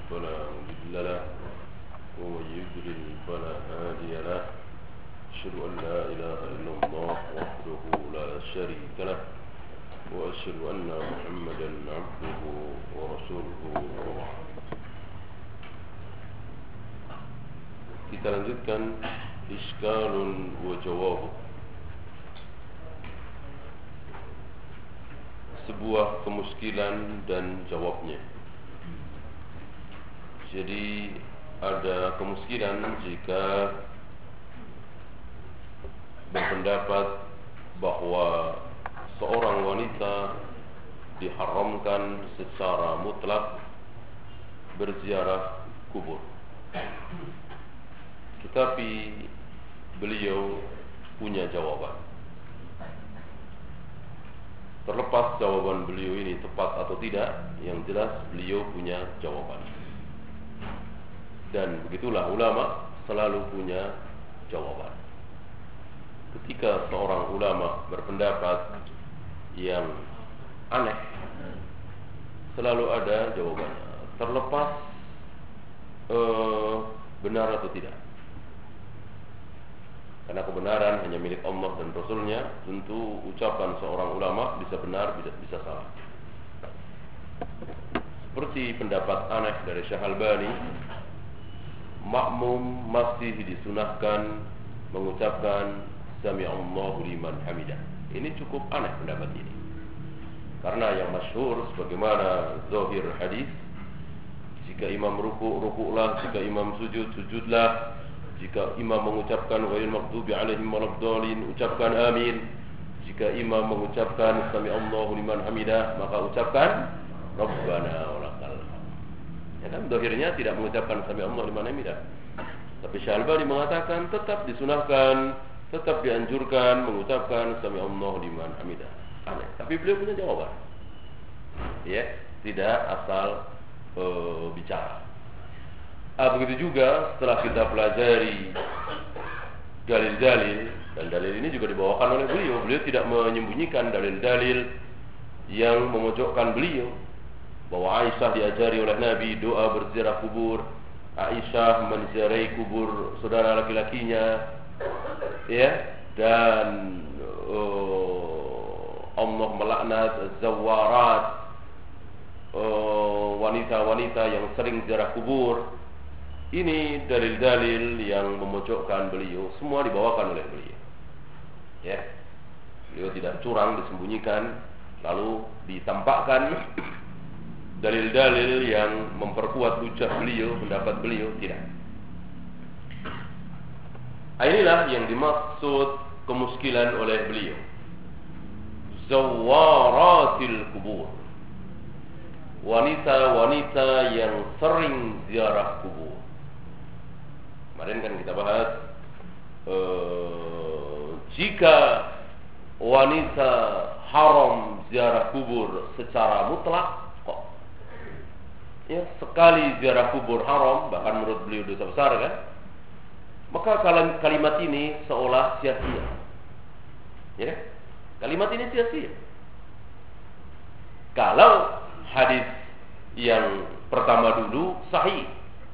فلا مضل له ومن يضلل فلا هادي له أشهد أن لا إله إلا الله وحده لا شريك له وأشهد أن محمدا عبده ورسوله. Kita lanjutkan Iskalun wa Jawab, sebuah kemuskilan dan jawabnya. Jadi ada kemuskilan jika berpendapat bahwa seorang wanita diharamkan secara mutlak berziarah kubur, tetapi beliau punya jawaban. Terlepas jawaban beliau ini tepat atau tidak, yang jelas beliau punya jawaban. Dan begitulah ulama selalu punya jawaban. Ketika seorang ulama berpendapat yang aneh, selalu ada jawabannya, terlepas benar atau tidak. Karena kebenaran hanya milik Allah dan Rasulnya. Tentu ucapan seorang ulama bisa benar, bisa salah. Seperti pendapat aneh dari Syekh Albani, makmum masih disunahkan mengucapkan Sami'allahu liman hamidah. Ini cukup aneh pendapat ini, karena yang masyhur sebagaimana zahir hadis, jika imam ruku', ruku'lah, jika imam sujud, sujudlah, jika imam mengucapkan ghairil maghdubi alaihim waladdallin, ucapkan amin. Jika imam mengucapkan Sami'allahu liman hamidah, maka ucapkan Rabbana walakal hamd. Ya kan, zahirnya tidak mengucapkan Sami'allahu liman hamidah. Tapi Syekh Albani mengatakan tetap disunahkan, tetap dianjurkan mengucapkan Sami'allahu liman hamidah. Aneh, tapi beliau punya jawaban. Ya, tidak asal bicara. Begitu juga setelah kita pelajari dalil-dalil, dan dalil ini juga dibawakan oleh beliau. Beliau tidak menyembunyikan dalil-dalil yang memojokkan beliau, bahwa Aisyah diajari oleh Nabi doa berziarah kubur, Aisyah menziarahi kubur saudara laki-lakinya, ya, dan Allah melaknat zawarat, wanita-wanita yang sering ziarah kubur. Ini dalil-dalil yang memojokkan beliau, semua dibawakan oleh beliau. Ya, beliau tidak curang, disembunyikan, lalu ditampakkan dalil-dalil yang memperkuat hujah beliau, pendapat beliau, tidak. Inilah yang dimaksud kemuskilan oleh beliau, zawaratil kubur, wanita-wanita yang sering ziarah kubur. Kemarin kan kita bahas jika wanita haram ziarah kubur secara mutlak, kok ya, sekali ziarah kubur haram, bahkan menurut beliau dosa besar kan, maka kalimat ini seolah sia-sia. Ya, kalimat ini sia-sia. Kalau hadis yang pertama dulu sahih,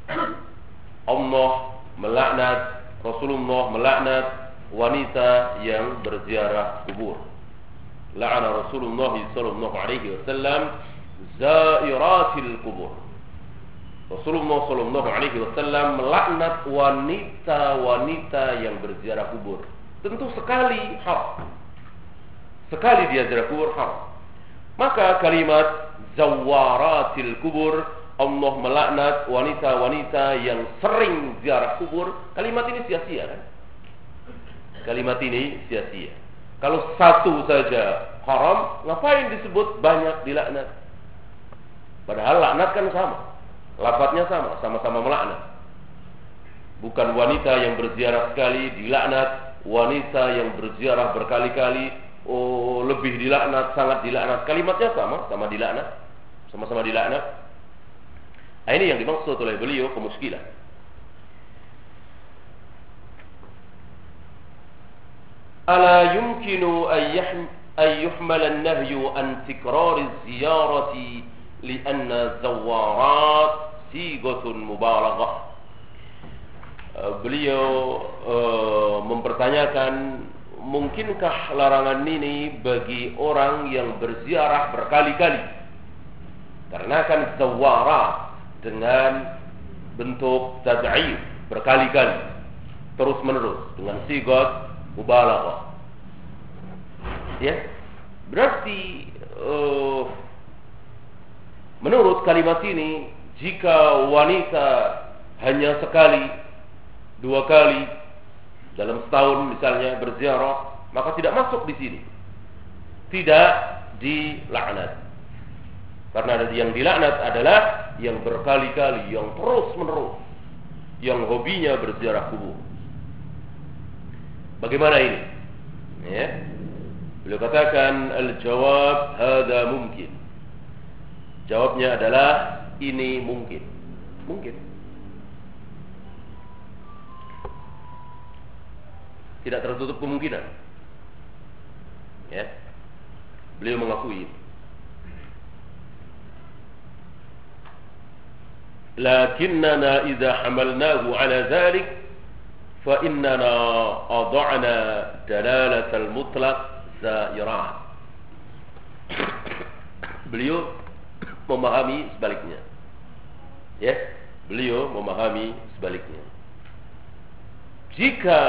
Allah melaknat, Rasulullah melaknat wanita yang berziarah kubur. La'ana Rasulullah sallallahu alaihi wasallam zairatil kubur. Rasulullah sallallahu alaihi wasallam melaknat wanita-wanita yang berziarah kubur. Tentu sekali haram. Sekali dia ziarah kubur haram. Maka kalimat zawaratil kubur, Allah melaknat wanita-wanita yang sering ziarah kubur, kalimat ini sia-sia kan? Kalimat ini sia-sia. Kalau satu saja haram, ngapain disebut banyak dilaknat? Padahal laknat kan sama, lafadznya sama, sama-sama melaknat. Bukan wanita yang berziarah sekali dilaknat, wanita yang berziarah berkali-kali, lebih dilaknat, sangat dilaknat. Kalimatnya sama, sama dilaknat, sama-sama dilaknat. Ini yang dimaksud oleh beliau kemuskilan. Ala yumkinu an yuhmal an-nahyu an tikrar az-ziyarati li'anna zawarat sighatun mubalaghah. Beliau mempertanyakan, mungkinkah larangan ini bagi orang yang berziarah berkali-kali? Karena kan zawarat dengan bentuk tad'if berkali-kali, terus menerus dengan sighat mubalaghah. Ya, berarti menurut kalimat ini, jika wanita hanya sekali, 2 kali dalam setahun misalnya berziarah, maka tidak masuk di sini, tidak dilaknat. Karena yang dilaknat adalah yang berkali-kali, yang terus menerus, yang hobinya berziarah kubur. Bagaimana ini? Ya. Beliau katakan, al-jawab hada mungkin. Jawabnya adalah ini mungkin. Mungkin. Tidak tertutup kemungkinan. Ya. Beliau mengakui. Lakinnana idza hamalnahu ala dhalik fa innana ada'na dalalatal mutlaq zairat. Beliau memahami sebaliknya. Ya, beliau memahami sebaliknya. Jika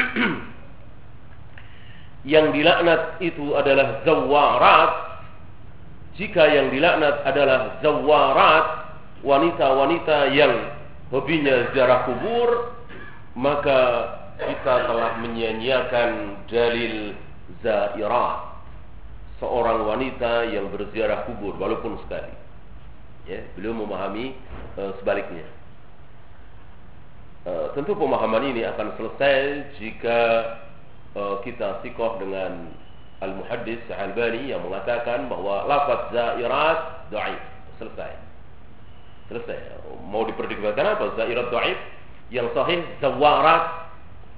yang dilaknat itu adalah zawarat, jika yang dilaknat adalah zawarat, wanita-wanita yang hobinya ziarah kubur, maka kita telah menyia-nyiakan dalil zairat, seorang wanita yang berziarah kubur walaupun sekali. Ya, beliau memahami sebaliknya. Tentu pemahaman ini akan selesai jika kita sikoh dengan Al-Muhaddis Al-Albani yang mengatakan bahwa lafaz zairat dhaif. Selesai. Mau diperdebatkan apa zairat dhaif? Yang sahih zawarat.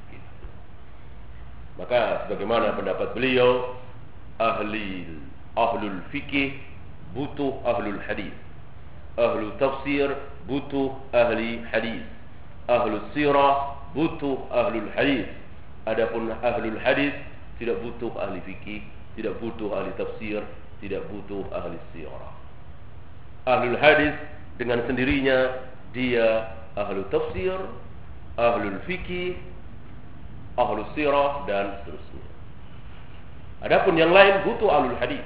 Maka sebagaimana pendapat beliau, ahlul fikih butuh ahlul hadis, ahlul tafsir butuh ahli hadis, ahlul sirah butuh ahlul hadis. Adapun ahlul hadis tidak butuh ahli fikih, tidak butuh ahli tafsir, tidak butuh ahli sirah. Ahlul hadis dengan sendirinya dia ahlul tafsir, ahlul fikih, ahlul sirah dan seterusnya. Adapun yang lain butuh ahlul hadis.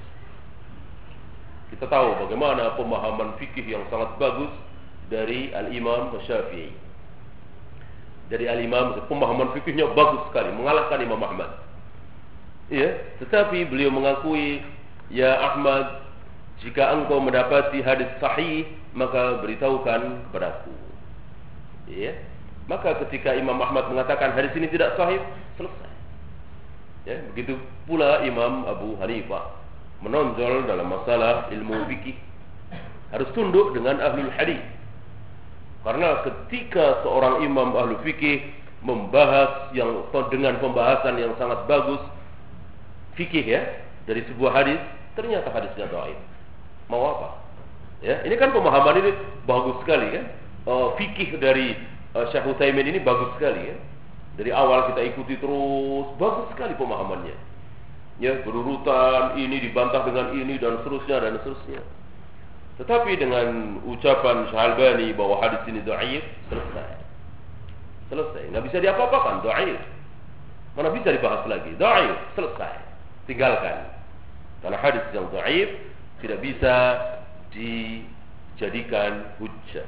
Kita tahu bagaimana pemahaman fikih yang sangat bagus dari Al-Imam Syafi'i. Dari Al-Imam, pemahaman fikihnya bagus sekali, mengalahkan Imam Ahmad. Ya, tetapi beliau mengakui, ya Ahmad, jika engkau mendapati hadis sahih, maka beritahukan kepadaku. Ya, maka ketika Imam Ahmad mengatakan hadis ini tidak sahih, selesai. Ya, begitu pula Imam Abu Hanifah menonjol dalam masalah ilmu fikih, harus tunduk dengan ahlul hadis. Karena ketika seorang imam ahlu fikih membahas yang dengan pembahasan yang sangat bagus fikih ya dari sebuah hadis, ternyata hadisnya dhaif, mau apa? Ya, ini kan pemahaman ini bagus sekali kan? Fikih dari Syekh Utsaimin ini bagus sekali ya. Dari awal kita ikuti terus, bagus sekali pemahamannya. Ya, berurutan ini dibantah dengan ini dan seterusnya. Tetapi dengan ucapan Syalbani bahwa hadis ini dhaif, selesai. Nggak bisa diapa-apakan, dhaif. Mana bisa dibahas lagi, dhaif, selesai. Tinggalkan. Karena hadis yang dhaif tidak bisa dijadikan hujjah.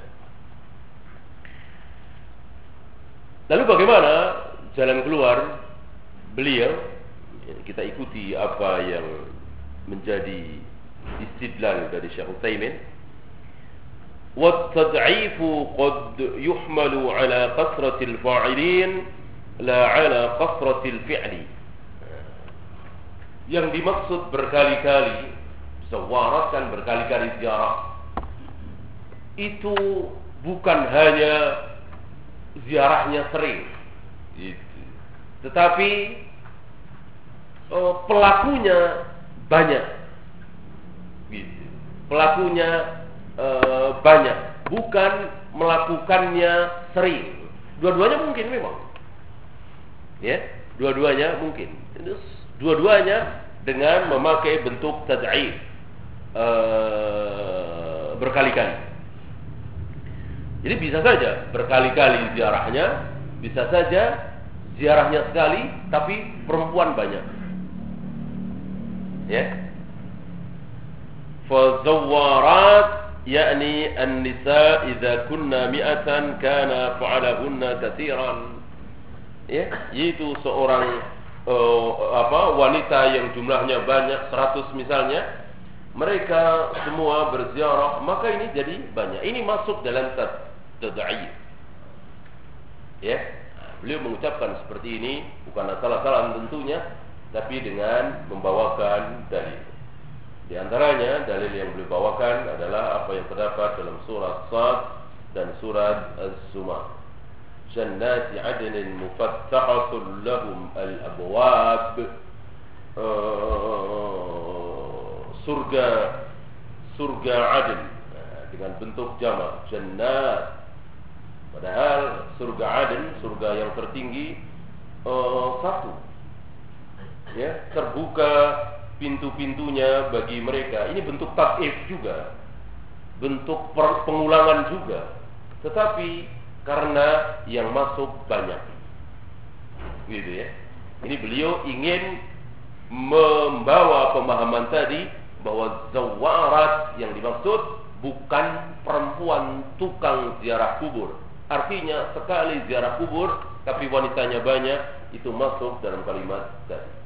Lalu bagaimana jalan keluar beliau? Kita ikuti apa yang menjadi istidlal dari Syekh Utsaimin. وَالتَّضْعِيفُ قَدْ يُحْمَلُ عَلَى قَثْرَةِ الْفَاعِلِينَ لَا عَلَى قَثْرَةِ الْفِعْلِ. Yang dimaksud berkali-kali, zawarat kan berkali-kali ziarah, itu bukan hanya ziarahnya sering gitu, tetapi pelakunya banyak gitu. Pelakunya banyak. bukan melakukannya sering. Dua-duanya mungkin memang. Ya, dua-duanya mungkin. Dua-duanya dengan memakai bentuk tad'if berkali-kali. Jadi bisa saja berkali-kali ziarahnya, bisa saja ziarahnya sekali tapi perempuan banyak. Ya. Fazawwarat yakni an-nisa idza kunna mi'atan kana fa'alahunna katsiran. Ya, yaitu seorang wanita yang jumlahnya banyak 100 misalnya, mereka semua berziarah, maka ini jadi banyak. Ini masuk dalam tad'if. Ya, beliau mengucapkan seperti ini bukan asal-asalan tentunya, tapi dengan membawakan dalil. Di antaranya dalil yang beliau bawakan adalah apa yang terdapat dalam surat Sad dan surat Az-Zumar. Jannati 'adnin mufattahatun lahum al-abwab. Surga Adn dengan bentuk jamak jannat. Padahal surga Adn, surga yang tertinggi, satu. Ya, terbuka pintu-pintunya bagi mereka. Ini bentuk tad'if juga, bentuk pengulangan juga. Tetapi karena yang masuk banyak, gitu ya. Ini beliau ingin membawa pemahaman tadi bahwa zawarat yang dimaksud bukan perempuan tukang ziarah kubur. Artinya sekali ziarah kubur tapi wanitanya banyak, itu masuk dalam kalimat tadi.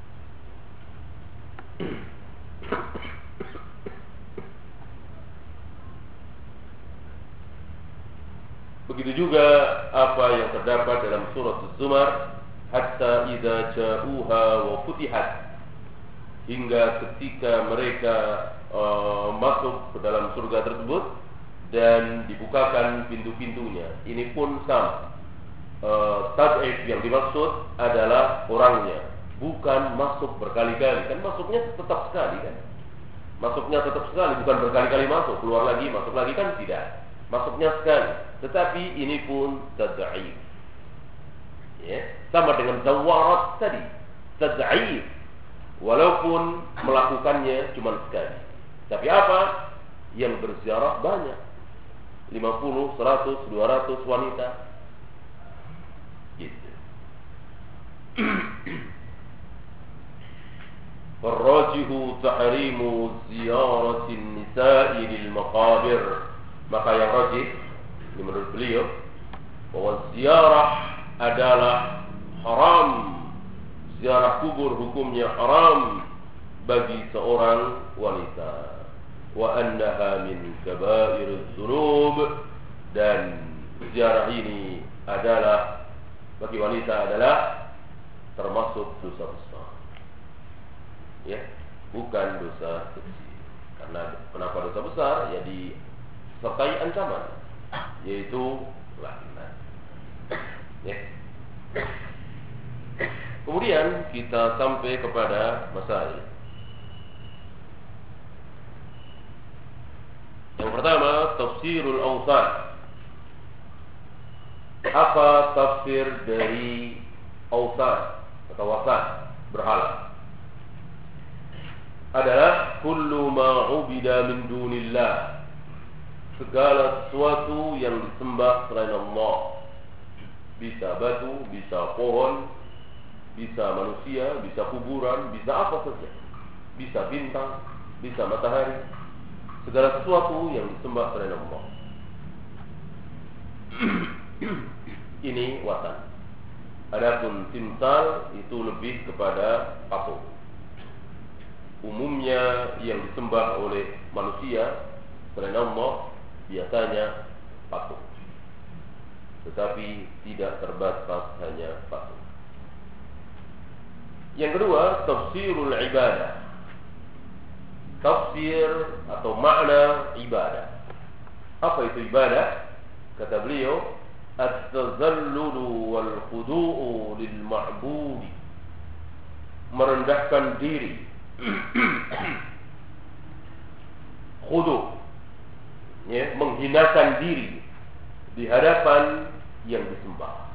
Begitu juga apa yang terdapat dalam surat Az-Zumar, hatta idza ja'uha wa futihat, hingga ketika mereka masuk ke dalam surga tersebut dan dibukakan pintu-pintunya. Ini pun sama. Tad'if yang dimaksud adalah orangnya, bukan masuk berkali-kali. Kan masuknya tetap sekali kan? Masuknya tetap sekali, bukan berkali-kali masuk, keluar lagi, masuk lagi, kan tidak. Masuknya sekali. Tetapi ini pun tad'if. Ya, sama dengan zawarat tadi, tad'if. Walaupun melakukannya cuma sekali. Tapi apa? Yang berziarah banyak. 50, 100, 200 wanita. Gitu. Farrajihu tahrimu ziyaratin nisa'i lil maqabir. Maka yang rajih, ini menurut beliau, bahwa ziarah adalah haram. Ziarah kubur hukumnya haram bagi seorang wanita. Wa annaha min kaba'iriz dzunub, dan ziarah ini adalah bagi wanita adalah termasuk dosa besar. Ya, bukan dosa kecil. Karena kenapa dosa besar? Ya disertai ancaman, yaitu laknat. Ya. Kemudian kita sampai kepada masail. Yang pertama, tafsirul awsan. Apa tafsir dari awsan atau wasan, berhala? Adalah kullu ma ubida min dunillah, segala sesuatu yang disembah selain Allah. Bisa batu, bisa pohon, bisa manusia, bisa kuburan, bisa apa saja. Bisa bintang, bisa matahari. Segala sesuatu yang disembah selain Allah. Ini wasan. Adapun timsal itu lebih kepada patung. Umumnya yang disembah oleh manusia selain Allah biasanya patung. Tetapi tidak terbatas hanya patung. Yang kedua, tafsirul ibadah. Tafsir atau makna ibadah. Apa itu ibadah? Kata beliau, at-tazallulu wal khudu'u lil ma'budi. Merendahkan diri. Khudu', ya, menghinakan diri di hadapan yang disembah.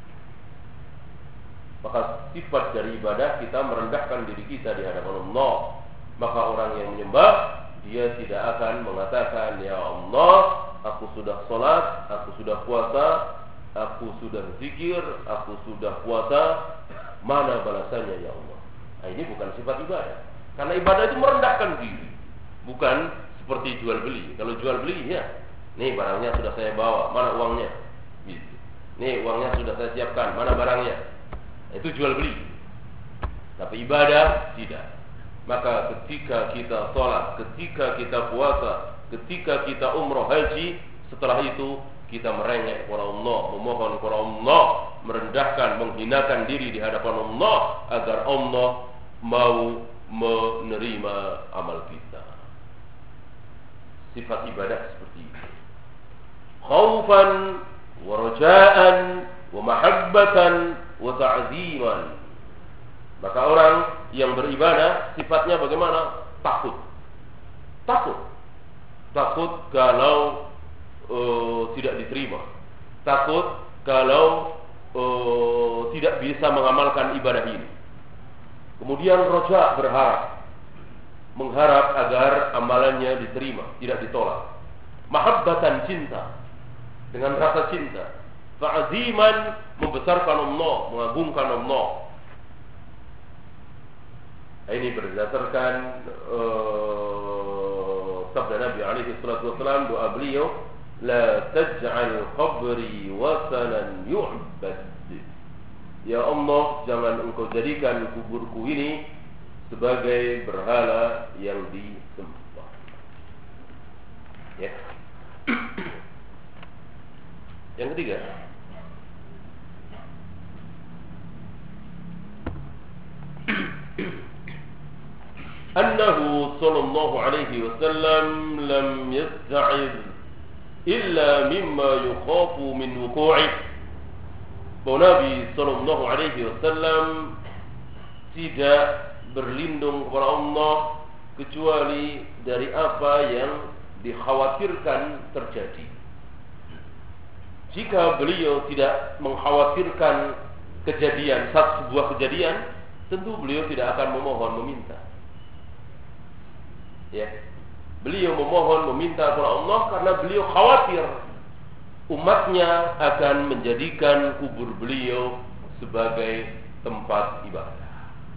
Maka sifat dari ibadah kita merendahkan diri kita di hadapan Allah. Maka orang yang menyembah, dia tidak akan mengatakan, ya Allah, aku sudah sholat, aku sudah puasa, aku sudah zikir, aku sudah puasa, mana balasannya ya Allah. Nah, ini bukan sifat ibadah. Karena ibadah itu merendahkan diri, bukan seperti jual beli. Kalau jual beli, ya, nih barangnya sudah saya bawa, mana uangnya? Gitu. Nih uangnya sudah saya siapkan, mana barangnya? Itu jual beli. Tapi ibadah tidak. Maka ketika kita sholat, ketika kita puasa, ketika kita umroh haji, setelah itu kita merengek kepada Allah, memohon kepada Allah, merendahkan, menghinakan diri di hadapan Allah agar Allah mau menerima amal kita. Sifat ibadah seperti itu. Khaufan wa raja'an wa mahabbatan wa ta'ziman. Maka orang yang beribadah sifatnya bagaimana? Takut. Takut kalau tidak diterima. Takut kalau tidak bisa mengamalkan ibadah ini. Kemudian roja, berharap, mengharap agar amalannya diterima, tidak ditolak. Mahabbatan, cinta, dengan rasa cinta. Ta'ziman, membesarkan Allah, mengagungkan Allah. Ini berdasarkan sabda Nabi alaihi salatu wasallam, doa beliau, la taj'al qabri wasanan yu'bad. Ya Allah, jangan engkau jadikan kuburku ini sebagai berhala yang disembah. Ya. Yang ketiga, annahu sallallahu alaihi wasallam lam yasta'iz illa mimma yukhafu min wuqu'i. Bahwa Nabi sallallahu alaihi wasallam tidak berlindung kepada Allah kecuali dari apa yang dikhawatirkan terjadi. Jika beliau tidak mengkhawatirkan kejadian, sebuah kejadian, tentu beliau tidak akan memohon, meminta. Ya, beliau memohon, meminta kepada Allah karena beliau khawatir umatnya akan menjadikan kubur beliau sebagai tempat ibadah.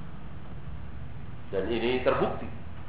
Dan ini terbukti.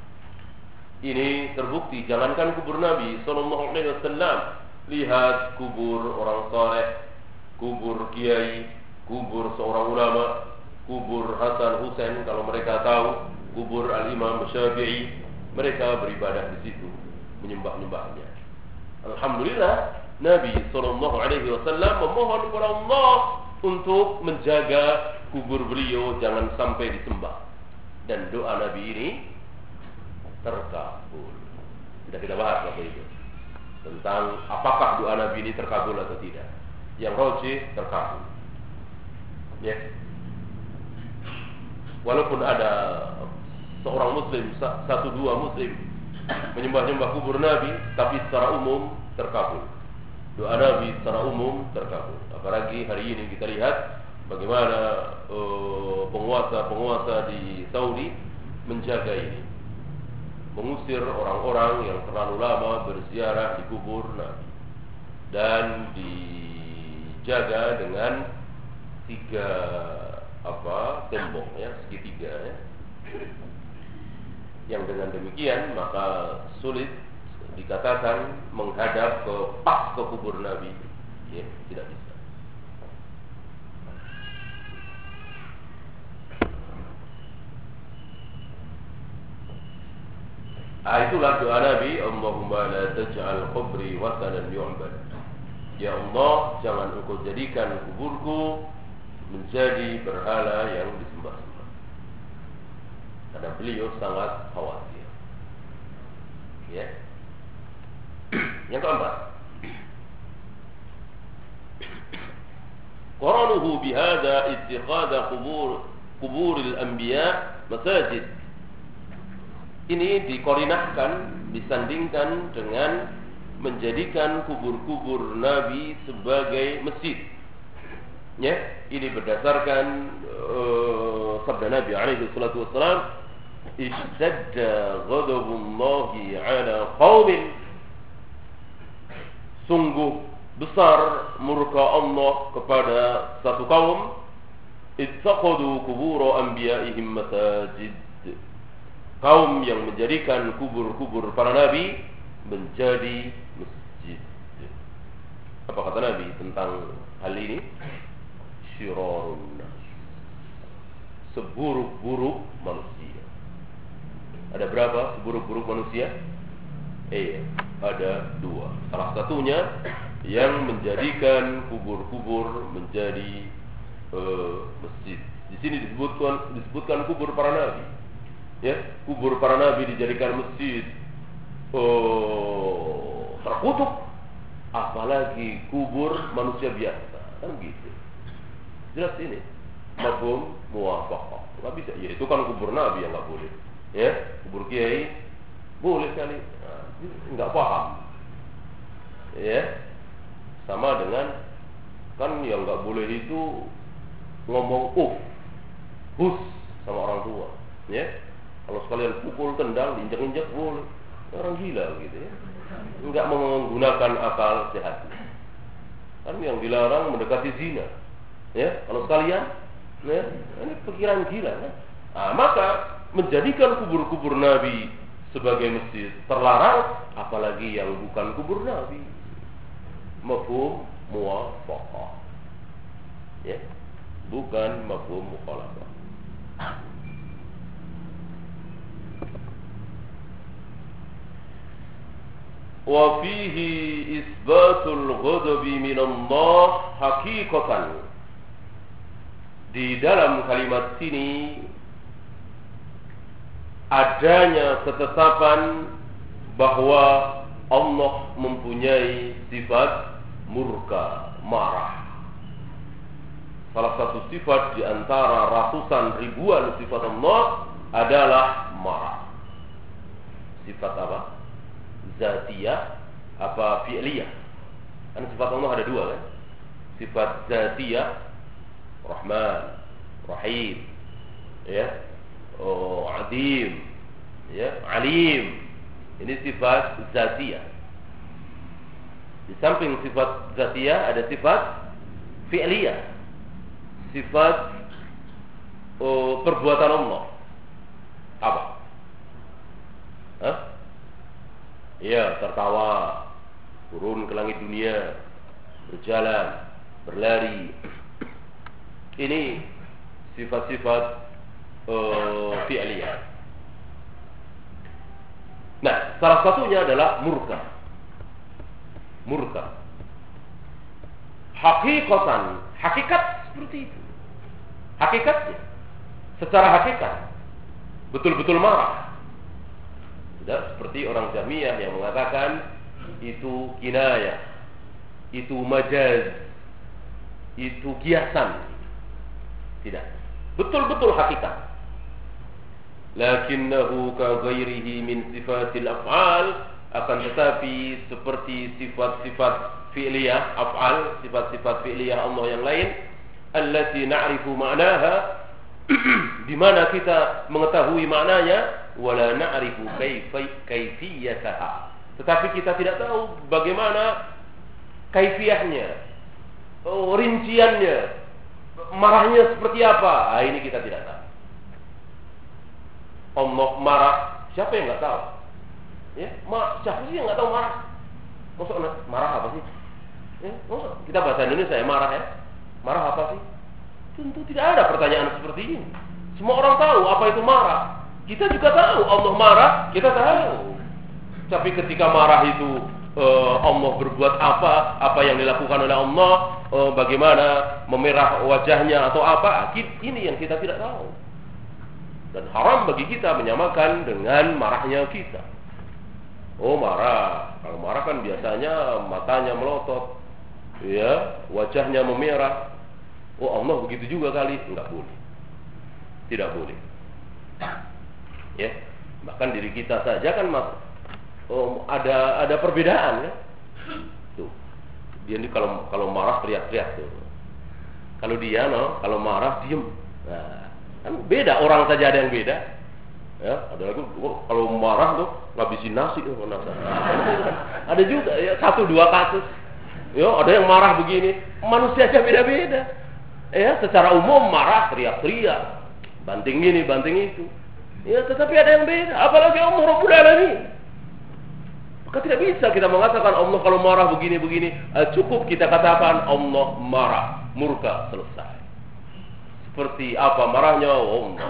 Jangankan kubur Nabi sallallahu alaihi wasallam, lihat kubur orang saleh, kubur kiai, kubur seorang ulama, kubur Hasan Husain kalau mereka tahu, kubur Al-Imam Syafi'i, mereka beribadah di situ, menyembah-nyembahnya. Alhamdulillah, Nabi sallallahu alaihi wasallam memohon kepada Allah untuk menjaga kubur beliau jangan sampai disembah. Dan doa Nabi ini terkabul. Sudah kita bahas waktu itu tentang apakah doa Nabi ini terkabul atau tidak. Yang rajih terkabul. Ya. Walaupun ada seorang muslim, satu dua muslim menyembah-nyembah kubur Nabi, tapi secara umum terkabul. Doa Nabi secara umum terkabul. Apalagi hari ini kita lihat bagaimana penguasa-penguasa di Saudi menjaga ini, mengusir orang-orang yang terlalu lama berziarah di kubur Nabi, dan dijaga dengan 3 tembok, ya, segitiga, ya. Yang dengan demikian maka sulit dikatakan menghadap pas ke kubur Nabi, ya, tidak bisa. Itulah doa Nabi, Allahumma la taj'al qabri wasanan yu'bad. Ya Allah, jangan engkau jadikan kuburku menjadi berhala yang disembah-sembah. Karena beliau sangat khawatir. Ya. Yang keempat, qaranuhu bihadza ittikhadha quburil anbiya masajid. Ini dikoordinatkan, disandingkan dengan menjadikan kubur-kubur Nabi sebagai masjid. Ya, ini berdasarkan sabda Nabi alaihi salatu wassalam, "Ishtadda ghadabullahi 'ala qaumin." Sungguh besar murka Allah kepada satu kaum, ittaqadu qubur anbiya'ihim masajid. Kaum yang menjadikan kubur-kubur para nabi menjadi masjid. Apa kata Nabi tentang hal ini? Syirarun nas, seburuk-buruk manusia. Ada berapa seburuk-buruk manusia? Ada dua. Salah satunya yang menjadikan kubur-kubur menjadi masjid. Di sini disebutkan kubur para nabi. Ya, kubur para nabi dijadikan masjid. Terkutuk, apalagi kubur manusia biasa, kan gitu. Jelas ini mafhum muwafaqah. Enggak bisa. Ya itu kan kubur nabi yang enggak boleh. Ya, kubur kiai boleh sekali. Enggak paham. Ya. Sama dengan kan yang enggak boleh itu ngomong hus sama orang tua. Ya. Kalau sekalian pukul, tendang, injak-injak boleh. Orang gila gitu ya. Enggak menggunakan akal sehatnya. Kan yang dilarang mendekati zina. Ya, kalau sekalian, ya, ini pikiran gila kan. Nah, maka menjadikan kubur-kubur Nabi sebagai masjid terlarang, apalagi yang bukan kubur Nabi. Mafhum muwafaqah. Ya, bukan mafhum mukhalafah. Wa fihi isbatul ghadabi min Allah haqiqatan. Di dalam kalimat sini adanya ketetapan bahwa Allah mempunyai sifat murka, marah. Salah satu sifat di antara ratusan ribuan sifat Allah adalah marah. Sifat apa? Zatiyah apa fi'liyah? Kan sifat Allah ada dua kan? Sifat zatiyah, Rahman, Rahim, ya, Adim, ya, Alim. Ini sifat zatiyah. Di samping sifat zatiyah ada sifat fi'liyah, sifat perbuatan Allah. Apa? Ya, tertawa, turun ke langit dunia, berjalan, berlari. Ini sifat-sifat fi'liyah. Nah, salah satunya adalah murka. Murka. Hakikatan, hakikat seperti itu. Hakikatnya, secara hakikat, betul-betul marah. Tidak seperti orang Jahmiyah yang mengatakan itu kinayah, itu majaz, itu kiasan. Tidak, betul-betul hakikat. Lakinnahu ka ghairihi min sifatil af'al, akan tetapi seperti sifat-sifat fi'liyah af'al, sifat-sifat fi'liyah Allah yang lain, allati na'rifu ma'naha, di mana kita mengetahui maknanya, wala na'rifu kaifiyataha, tetapi kita tidak tahu bagaimana kaifiyahnya, rinciannya, marahnya seperti apa. Ini kita tidak tahu. Allah marah, siapa yang nggak tahu? Ya, siapa sih yang nggak tahu marah? Maksudnya marah apa sih? Ya, maksud kita bahasa Indonesia ya, marah ya. Marah apa sih? Tentu tidak ada pertanyaan seperti ini. Semua orang tahu apa itu marah. Kita juga tahu Allah marah, kita tahu. Tapi ketika marah itu Allah berbuat apa yang dilakukan oleh Allah, bagaimana memerah wajahnya atau apa, ini yang kita tidak tahu. Dan haram bagi kita menyamakan dengan marahnya kita. Oh, marah. Kalau marah kan biasanya matanya melotot, ya, wajahnya memerah. Oh, Allah begitu juga kali. Enggak boleh. Tidak boleh. Ya, bahkan diri kita saja kan ada perbedaan ya. Tuh. Dia ini kalau marah teriak-teriak tuh. Kalau dia kalau marah diem. Nah, kan beda, orang saja ada yang beda. Ya, ada lagi kalau marah tuh ngabisin nasi tuh. Ada juga ya 1-2 kasus. Ya, ada yang marah begini, manusia aja beda-beda. Ya, secara umum marah teriak-teriak, banting ini, banting itu. Ya, tetapi ada yang beda, apalagi Allah Rabbul Alamin. Maka tidak bisa kita mengatakan Allah kalau marah begini-begini. Cukup kita katakan Allah marah, murka, selesai. Seperti apa marahnya? Allah.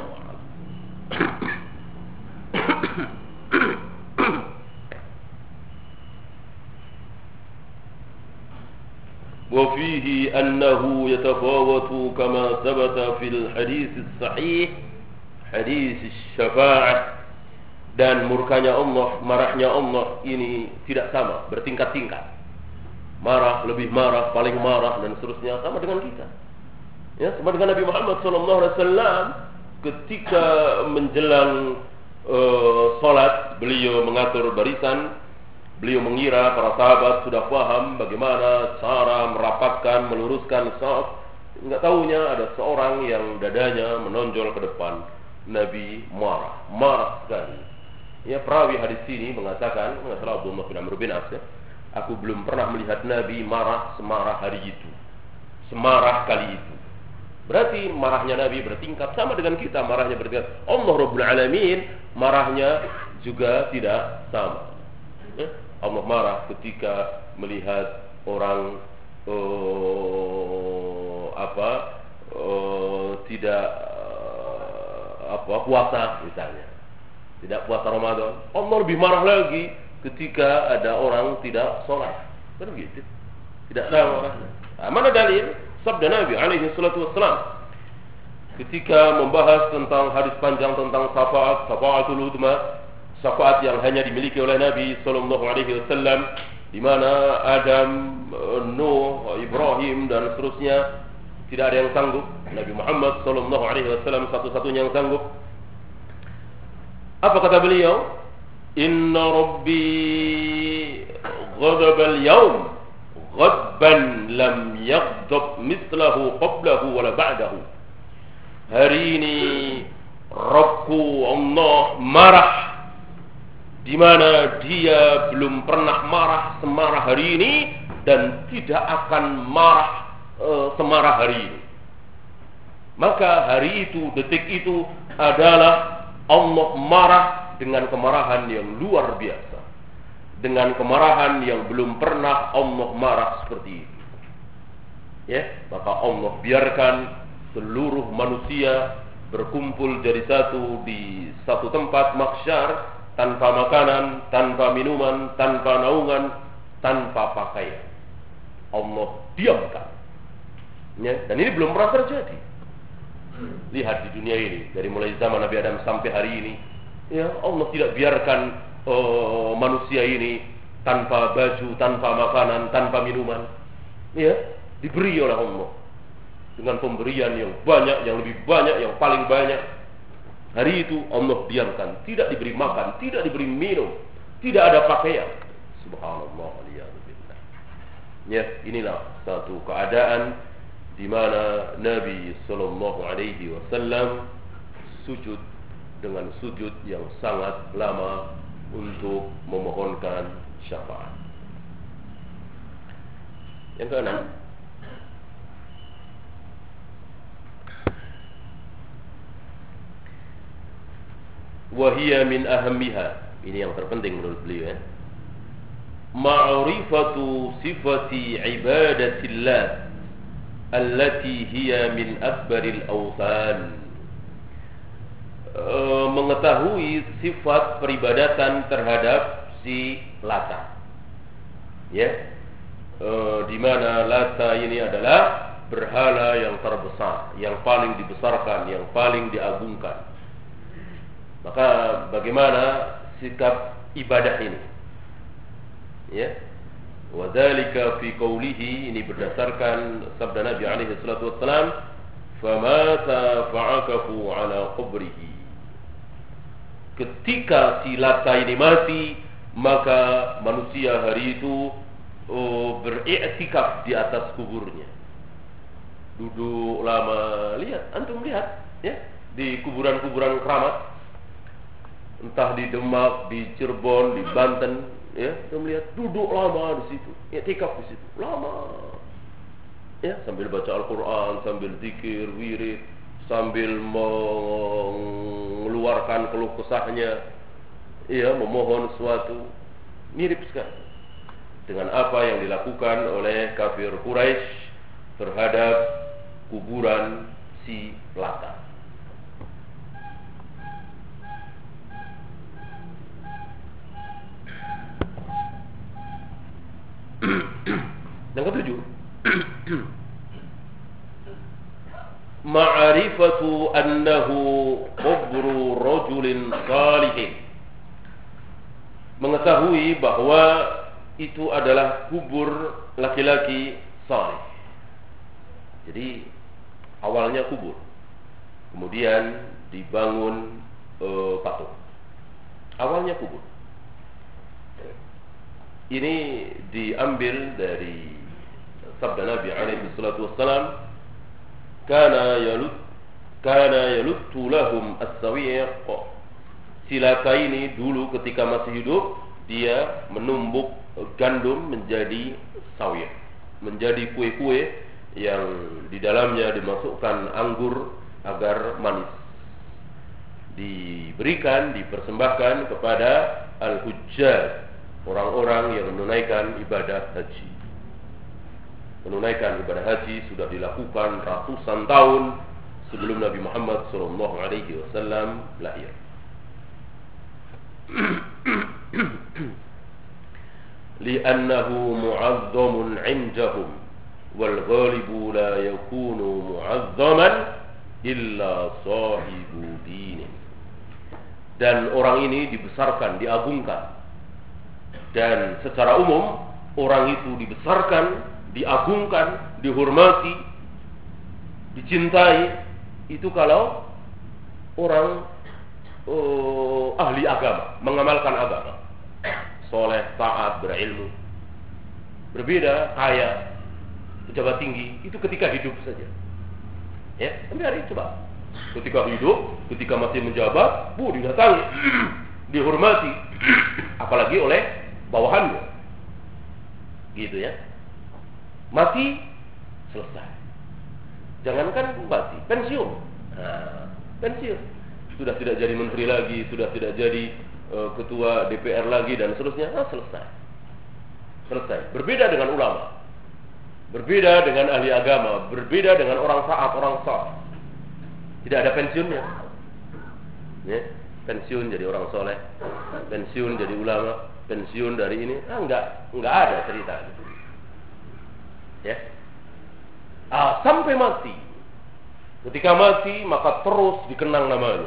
وفيه أنه يتفاوت كما ثبت في الحديث الصحيح حديث الشفاعة. Dan murkanya Allah, marahnya Allah ini tidak sama, bertingkat-tingkat. Marah, lebih marah, paling marah, dan seterusnya, sama dengan kita. Ya, sama dengan Nabi Muhammad SAW ketika menjelang salat, beliau mengatur barisan. Beliau mengira para sahabat sudah paham bagaimana cara merapatkan, meluruskan shaf. Enggak tahunya ada seorang yang dadanya menonjol ke depan. Nabi marah sekali. Ya, perawi hadis ini mengatakan, salah Abdullah bin Amr bin As, ya, aku belum pernah melihat Nabi marah semarah hari itu, semarah kali itu. Berarti marahnya Nabi bertingkat, sama dengan kita marahnya bertingkat. Allah Rabbul Alamin marahnya juga tidak sama. Ya, Allah marah ketika melihat orang tidak puasa misalnya, tidak puasa Ramadan. Allah lebih marah lagi ketika ada orang tidak sholat. Kan begitu? Tidak sama marahnya. Nah, mana dalil? Sabda Nabi alaihi salatu wassalam ketika membahas tentang hadis panjang tentang syafaatul udma, syafaat yang hanya dimiliki oleh Nabi sallallahu alaihi wasallam, di mana Adam, Nuh, Ibrahim dan seterusnya tidak ada yang sanggup. Nabi Muhammad sallallahu alaihi wasallam satu-satunya yang sanggup. Apa kata beliau? Inna Rabbi ghadaba al-yawm ghadban lam yaghdab mithlahu qablahu wala ba'dahu. Hari ini Rabbku Allah marah, di mana Dia belum pernah marah semarah hari ini dan tidak akan marah semarah hari ini. Maka hari itu, detik itu adalah Allah marah dengan kemarahan yang luar biasa, dengan kemarahan yang belum pernah Allah marah seperti itu. Ya, maka Allah biarkan seluruh manusia berkumpul jadi satu di satu tempat mahsyar, tanpa makanan, tanpa minuman, tanpa naungan, tanpa pakaian. Allah diamkan. Ya, dan ini belum pernah terjadi. Lihat di dunia ini, dari mulai zaman Nabi Adam sampai hari ini, ya, Allah tidak biarkan manusia ini tanpa baju, tanpa makanan, tanpa minuman. Ya, diberi oleh Allah dengan pemberian yang banyak, yang lebih banyak, yang paling banyak. Hari itu Allah diamkan, tidak diberi makan, tidak diberi minum, tidak ada pakaian. Subhanallah waliyadzubillah. Ya, inilah satu keadaan di mana Nabi sallallahu alaihi wasallam sujud dengan sujud yang sangat lama untuk memohonkan syafaat. Yang keenam, wahia min ahammiha, ini yang terpenting menurut beliau, ya, ma'rifatu sifati ibadatillah allati hiya min akbaril awthan. Mengetahui sifat peribadatan terhadap si Lata, ya, di mana Lata ini adalah berhala yang terbesar, yang paling dibesarkan, yang paling diagungkan. Maka bagaimana sikap ibadah ini? Ya, wa dzalika fi qoulihi, ini berdasarkan sabda Nabi alaihi salatu wassalam, famata fa'akafu ala qabrihi. Ketika si Lata ini mati, maka manusia hari itu beriktikaf di atas kuburnya. Duduk lama, antum lihat ya, di kuburan-kuburan keramat, entah di Demak, di Cirebon, di Banten, ya, antum lihat duduk lama di situ, iktikaf di situ, lama. Ya, sambil baca Al-Qur'an, sambil zikir, wirid, sambil mengeluarkan keluh kesahnya, ya, memohon sesuatu. Mirip sekali dengan apa yang dilakukan oleh kafir Quraisy terhadap kuburan si Lata. Yang ketujuh, ma'rifatu annahu qabru rajulin salihin, mengetahui bahwa itu adalah kubur laki-laki saleh. Jadi awalnya kubur, kemudian dibangun patung. Awalnya kubur. Ini diambil dari sabda Nabi alaihi salatu wassalam, kana yaluttu lahum as-sawiq. Si Lata ini dulu ketika masih hidup, dia menumbuk gandum menjadi sawiq, menjadi kue-kue yang di dalamnya dimasukkan anggur agar manis. Diberikan, dipersembahkan kepada al-hujjaj, orang-orang yang menunaikan ibadah haji. Menunaikan ibadah haji sudah dilakukan ratusan tahun sebelum Nabi Muhammad SAW lahir. Li'annahu mu'azzamun 'indahum wal ghalibu la yakunu mu'azzaman illa sahibu dinin. Dan orang ini dibesarkan, diagungkan. Dan secara umum orang itu dibesarkan, diagungkan, dihormati, dicintai itu kalau orang ahli agama, mengamalkan agama, soleh, taat, berilmu. Berbeda kaya, pejabat tinggi, itu ketika hidup saja. Ya, sampai hari coba. Ketika hidup, ketika masih menjabat, didatangi, dihormati, apalagi oleh bawahannya. Gitu ya. Mati, selesai. Jangankan mati, pensiun. Nah, pensiun. Sudah tidak jadi menteri lagi, sudah tidak jadi ketua DPR lagi dan seterusnya. Selesai. Selesai. Berbeda dengan ulama, berbeda dengan ahli agama, berbeda dengan orang taat, orang saleh. Tidak ada pensiunnya. Ya, pensiun jadi orang soleh, pensiun jadi ulama, pensiun dari ini, enggak ada cerita. Ya, sampai mati. Ketika mati maka terus dikenang namanya.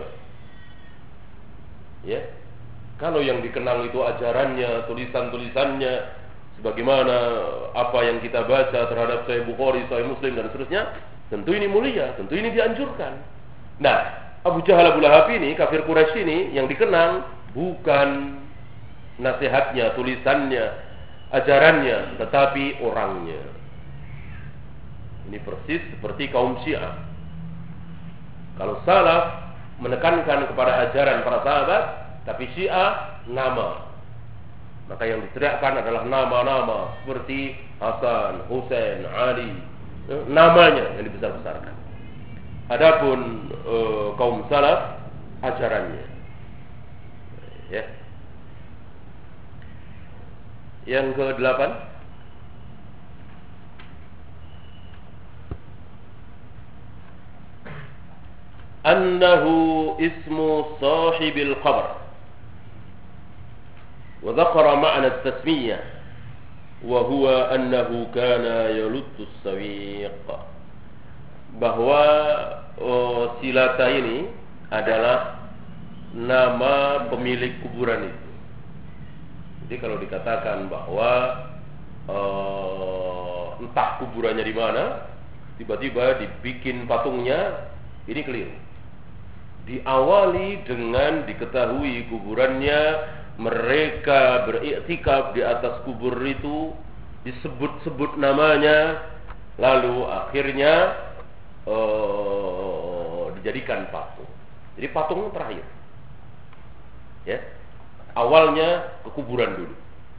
Ya, kalau yang dikenang itu ajarannya, tulisan-tulisannya, sebagaimana apa yang kita baca terhadap Sahih Bukhari, Sahih Muslim dan seterusnya, tentu ini mulia, tentu ini dianjurkan. Nah, Abu Jahal Abu Lahab ini, kafir Quraisy ini, yang dikenang bukan nasihatnya, tulisannya, ajarannya, tetapi orangnya. Ini persis seperti kaum Syiah. Kalau salaf menekankan kepada ajaran para sahabat, tapi Syiah nama. Maka yang diteriakkan adalah nama-nama seperti Hasan, Husain, Ali, namanya yang dibesar-besarkan. Adapun kaum salaf ajarannya. Ya. Yang ke-8, annahu ismu sahibil qabr. Wa dzakara ma'na at-tasmiyah wa huwa annahu kana yaluttu as-sawiq. Bahwa si Lata ini adalah nama pemilik kuburan itu. Jadi kalau dikatakan bahwa entah kuburannya di mana, tiba-tiba dibikin patungnya, ini keliru. Diawali dengan diketahui kuburannya, mereka beriktikaf di atas kubur itu disebut-sebut namanya, lalu akhirnya dijadikan patung. Jadi patung terakhir. Ya. Awalnya ke kuburan dulu.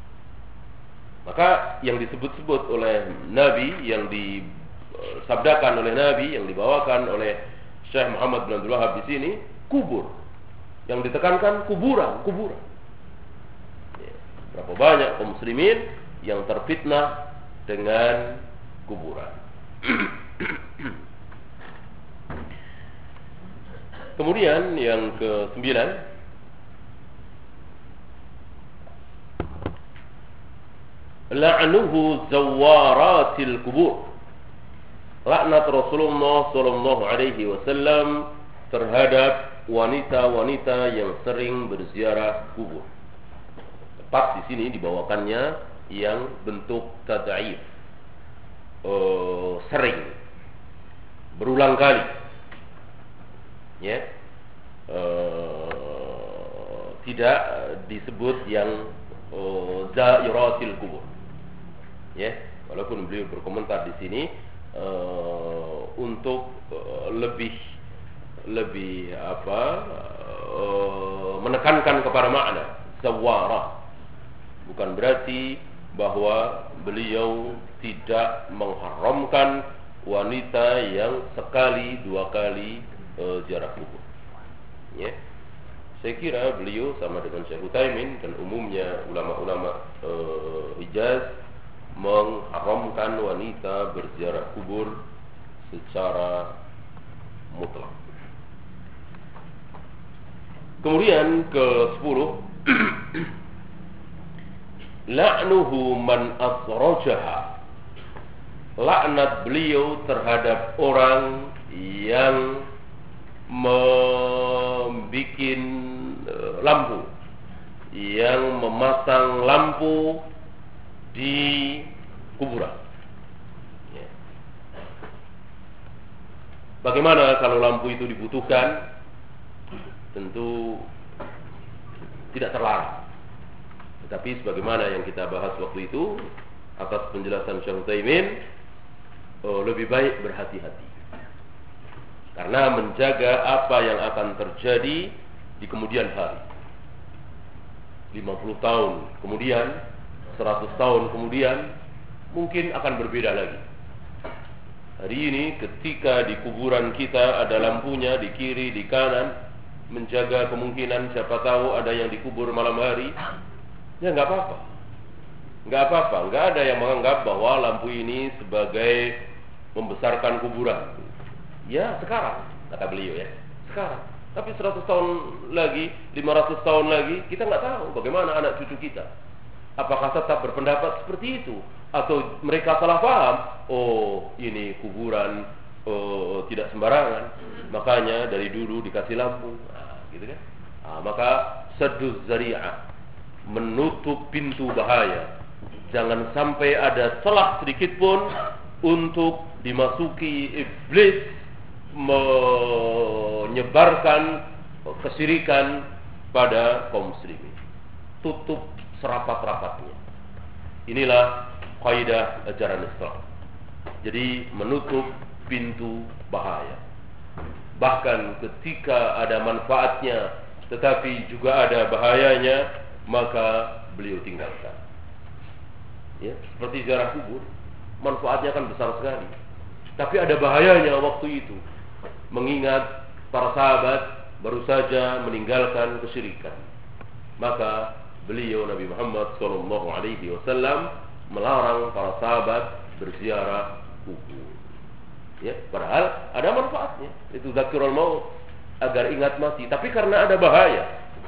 Maka yang disebut-sebut oleh Nabi, yang disabdakan oleh Nabi, yang dibawakan oleh Syekh Muhammad bin Abdul Wahab di sini, kubur. Yang ditekankan kuburan. Ya. Berapa banyak kaum muslimin yang terfitnah dengan kuburan. Kemudian yang ke-9, la'nuhu zawaratil kubur. Laknat Rasulullah sallallahu alaihi wasallam terhadap wanita-wanita yang sering berziarah kubur. Tepat di sini dibawakannya yang bentuk tad'if, sering, berulang kali. Ya, tidak disebut yang zairatil kubur. Ya, walaupun beliau berkomentar di sini untuk lebih menekankan kepada makna zawara. Bukan berarti bahwa beliau tidak mengharamkan wanita yang sekali dua kali ziarah kubur. Ya. Saya kira beliau sama dengan Syekh Utsaimin dan umumnya ulama-ulama Hijaz mengharamkan wanita berziarah kubur secara mutlak. Kemudian ke-10, la'nuhu man asrajaha. Laknat beliau terhadap orang yang membikin lampu, yang memasang lampu di kuburan. Ya. Bagaimana kalau lampu itu dibutuhkan? Tentu tidak terlarang. Tetapi sebagaimana yang kita bahas waktu itu atas penjelasan Syekh Utsaimin, lebih baik berhati-hati. Karena menjaga apa yang akan terjadi di kemudian hari. 50 tahun kemudian, 100 tahun kemudian, mungkin akan berbeda lagi. Hari ini ketika di kuburan kita ada lampunya di kiri, di kanan, menjaga kemungkinan siapa tahu ada yang dikubur malam hari, ya nggak apa-apa. Nggak ada yang menganggap bahwa lampu ini sebagai membesarkan kuburan. Ya sekarang, kata beliau ya, sekarang. Tapi 100 tahun lagi, 500 tahun lagi, kita nggak tahu bagaimana anak cucu kita. Apakah tetap berpendapat seperti itu? Atau mereka salah paham? Oh, ini kuburan tidak sembarangan. Makanya dari dulu dikasih lampu. Nah, gitu kan? Nah, maka sadduz zari'ah, menutup pintu bahaya. Jangan sampai ada celah sedikit pun untuk dimasuki iblis menyebarkan kesyirikan pada kaum muslimin. Tutup serapat-rapatnya. Inilah kaidah ajaran Islam. Jadi menutup pintu bahaya. Bahkan ketika ada manfaatnya tetapi juga ada bahayanya, maka beliau tinggalkan. Ya, seperti ziarah kubur, manfaatnya kan besar sekali. Tapi ada bahayanya waktu itu. Mengingat para sahabat baru saja meninggalkan kesyirikan. Maka beliau Nabi Muhammad SAW melarang para sahabat berziarah kubur. Ya, padahal ada manfaatnya. Itu zakrul maut, agar ingat mati. Tapi karena ada bahaya.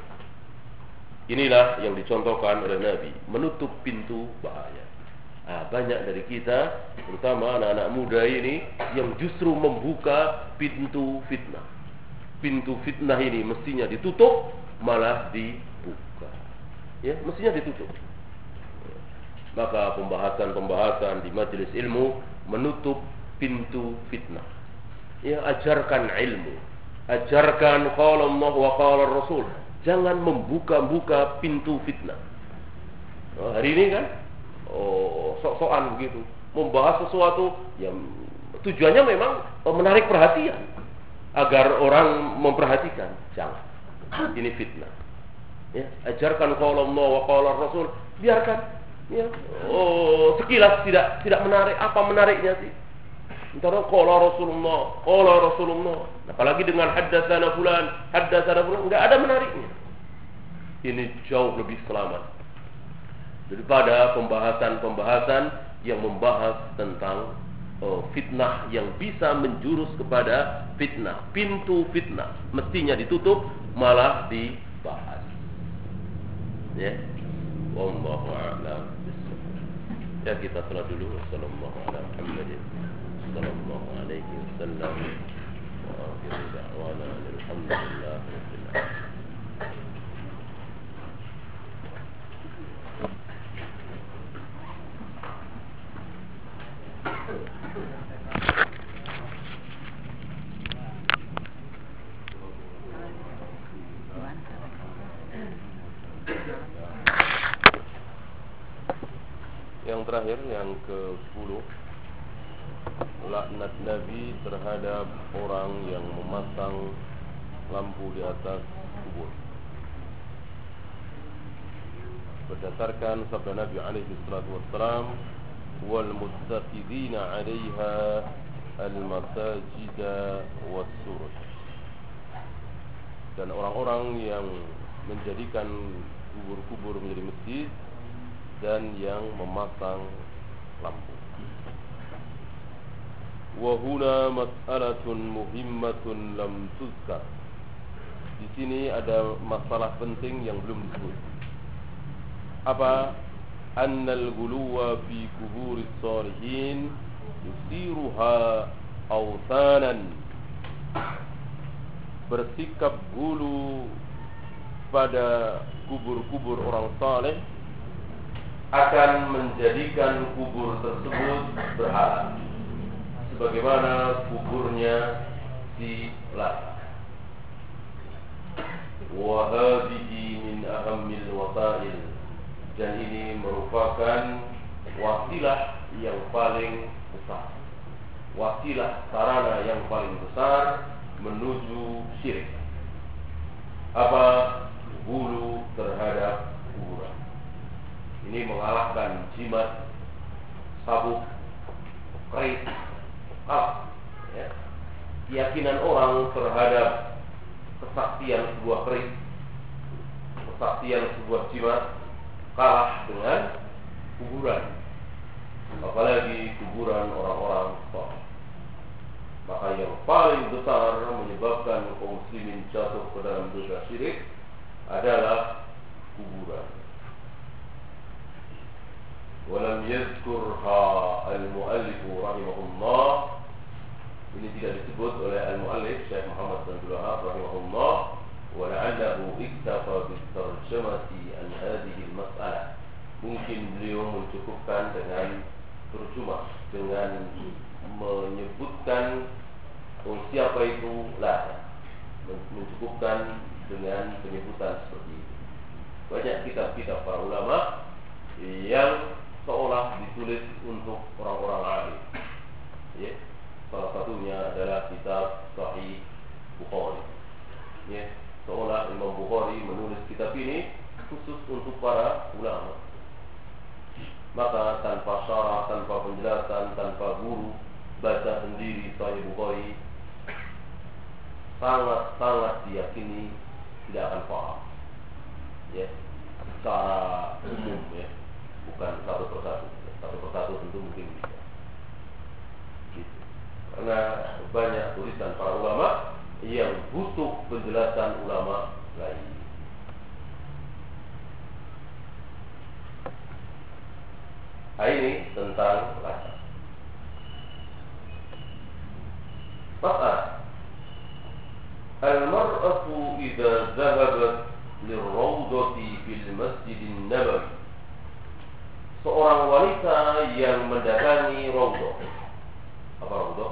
Inilah yang dicontohkan oleh Nabi, menutup pintu bahaya. Banyak dari kita, terutama anak-anak muda ini, yang justru membuka pintu fitnah. Pintu fitnah ini mestinya ditutup, malah dibuka. Ya, mestinya ditutup. Maka pembahasan-pembahasan di majelis ilmu menutup pintu fitnah. Ya, ajarkan ilmu, ajarkan qala Allah wa qala Rasul. Jangan membuka-buka pintu fitnah. Hari ini kan sok-sokan begitu, membahas sesuatu yang tujuannya memang menarik perhatian agar orang memperhatikan. Jangan, ini fitnah. Ya, ajarkan qala Allah wa qala Rasul, biarkan. Ya, sekilas tidak menarik. Apa menariknya sih? Antara qala Rasulullah, apalagi dengan haddatsana fulan, enggak ada menariknya. Ini jauh lebih selamat daripada pembahasan yang membahas tentang fitnah yang bisa menjurus kepada fitnah. Pintu fitnah mestinya ditutup, malah dibahas. Ya, wallahu a'lam. Ya, kita salat dulu. Sallallahu alaihi wasallam wa akhiru da'wana alhamdulillah rabbil alamin. Yang terakhir, yang ke-10, laknat Nabi terhadap orang yang memasang lampu di atas kubur. Berdasarkan sabda Nabi alaihi salatu wassalam, wal muttakhidina 'alaiha al-masajida was-surut. Dan orang-orang yang menjadikan kubur-kubur menjadi masjid dan yang memasang lampu. Wa huna mas'alatun muhimmatun lam tuzkar. Di sini ada masalah penting yang belum disebut. Apa? Annal ghuluwa fi kuburis shalihin yusiruha awthanan. Bersikap gulu pada kubur-kubur orang saleh akan menjadikan kubur tersebut berhala, sebagaimana kuburnya si Lat. Wa hadhihi min ahammil wasail, dan ini merupakan wasilah yang paling besar, wasilah sarana yang paling besar menuju syirik. Apa? Gulu terhadap kuburan. Ini mengalahkan jimat, sabuk, keris, ya. Keyakinan orang terhadap kesaktian sebuah keris, kesaktian sebuah jimat kalah dengan kuburan, apalagi kuburan orang-orang saleh. Maka yang paling besar menyebabkan kaum muslimin jatuh ke dalam dosa syirik adalah kuburan. Walam yadhkurha al-muallif rahimahullah. Ini tidak disebut oleh al-muallif Syekh Muhammad bin Abdul Wahhab rahimahullah, wa la'allahu iktafa bitarjamati an hadhihi al-mas'alah. Mungkin beliau mencukupkan dengan terjemah, dengan menyebutkan siapa itu Lat, mencukupkan dengan penyebutan seperti itu. Banyak kitab-kitab para ulama yang seolah ditulis untuk orang-orang alim. Ya, salah satunya adalah kitab Sahih Bukhari. Ya, seolah Imam Bukhari menulis kitab ini khusus untuk para ulama. Maka tanpa syarah, tanpa penjelasan, tanpa guru, baca sendiri Sahih Bukhari, sangat-sangat diyakini tidak akan paham. Ya, secara umum, ya, bukan satu persatu. Satu persatu tentu mungkin bisa. Gitu. Karena banyak tulisan para ulama yang butuh penjelasan ulama lain. Ini tentang rasa. Maka al-mar'atu idza dhahabat lirrawdati fil masjidin nabawi. Seorang wanita yang mendatangi raudhah. Apa raudhah?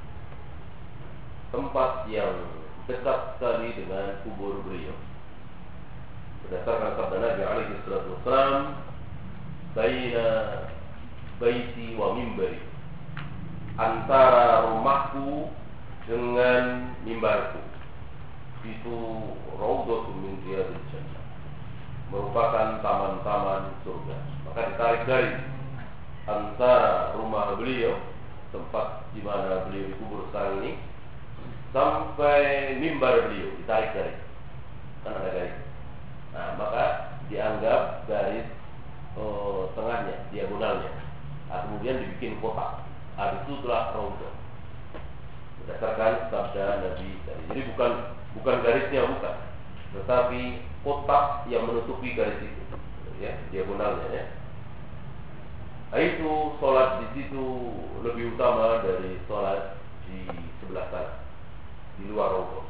Tempat yang dekat sekali dengan kubur beliau. Berdasarkan sabda Nabi alaihi salatu wasallam, baina baiti wa mimbari, antara rumahku dengan mimbarku itu raudhatun min riyadil jannah, merupakan taman-taman surga. Maka ditarik garis antara rumah beliau, tempat di mana beliau dikubur sekarang ini, sampai mimbar beliau, ditarik garis. Kan ada garis. Nah, maka dianggap garis tengahnya, diagonalnya. Nah, kemudian dibikin kotak. Nah, itu telah raudhah. Berdasarkan sabda Nabi tadi. Jadi bukan garisnya, bukan, tetapi kotak yang menutupi garis itu, ya, diagonalnya, ya. Nah, itu sholat di situ lebih utama dari sholat di sebelah sana, di luar raudhah.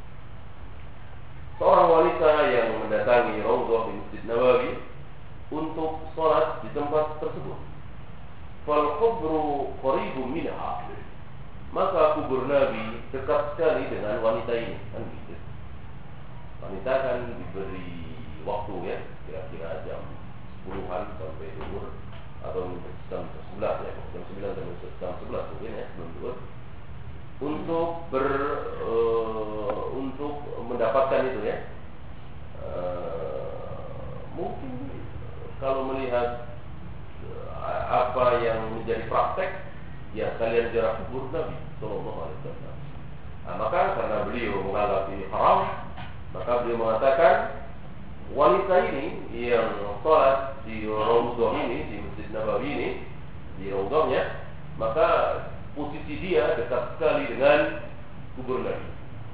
Seorang wanita yang mendatangi raudhah di Masjid Nabawi untuk sholat di tempat tersebut, fal qubru qaribun minha, maka kubur Nabi dekat sekali dengan wanita ini, kan gitu. Wanita kan diberi waktu, ya, kira-kira jam 10-an sampai zuhur, atau jam 11, ya, jam 9 sampai jam 11 mungkin, ya, sebelum zuhur, untuk mendapatkan itu, ya. Mungkin kalau melihat apa yang menjadi praktek, ya, kalian jarak kubur Nabi Sallallahu Alaihi Wasallam. Nah, maka karena beliau menganggap ini haram, maka beliau mengatakan wanita ini yang sholat di raudhah ini, di Masjid Nabawi ini, di raudhahnya, maka posisi dia dekat sekali dengan kubur Nabi.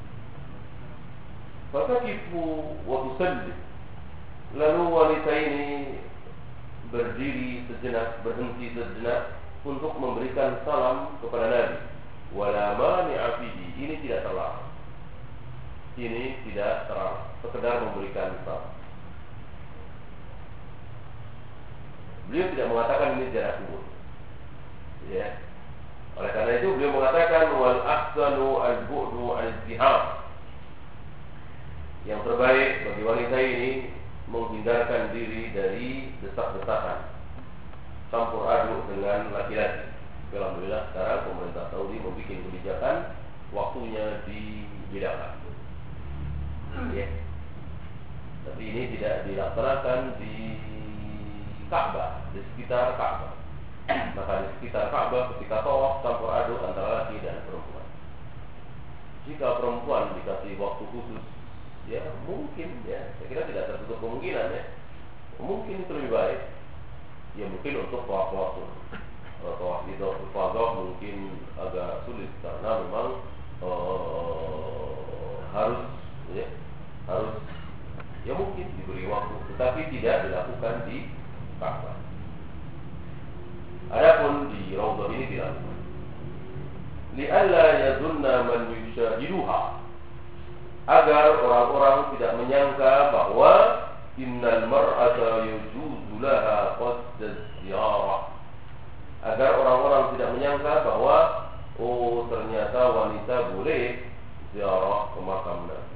Fatakifu wa tusalli, lalu wanita ini berdiri sejenak, berhenti sejenak untuk memberikan salam kepada Nabi. Wala mani'a fihi, ini tidak terlarang. Ini tidak terlarang, sekedar memberikan salam. Beliau tidak mengatakan ini jarak kubur, ya. Oleh karena itu beliau mengatakan wal ahsanu al-bu'du al-izdiham, yang terbaik bagi wanita ini menghindarkan diri dari desak-desakan, campur aduk dengan laki-laki. Alhamdulillah sekarang pemerintah Saudi membuat kebijakan waktunya dibedakan, ya. Tapi ini tidak dilaksanakan di Ka'bah, di sekitar Ka'bah. Maka di sekitar Ka'bah ketika tawaf campur aduk antara laki dan perempuan. Jika perempuan dikasih waktu khusus, ya mungkin, ya, saya kira tidak tertutup kemungkinan, ya, mungkin itu lebih baik. Ya mungkin untuk tawaf itu mungkin agak sulit karena memang harus ya mungkin diberi waktu, tetapi tidak dilakukan di Ka'bah. Adapun di raudhah ini dilakukan. Li'alla yadhunna man yushahiduha, agar orang-orang tidak menyangka bahwa innal mar'ata yujuzu laha qasd ziyarah, agar orang-orang tidak menyangka bahwa ternyata wanita boleh ziarah ke makam Nabi.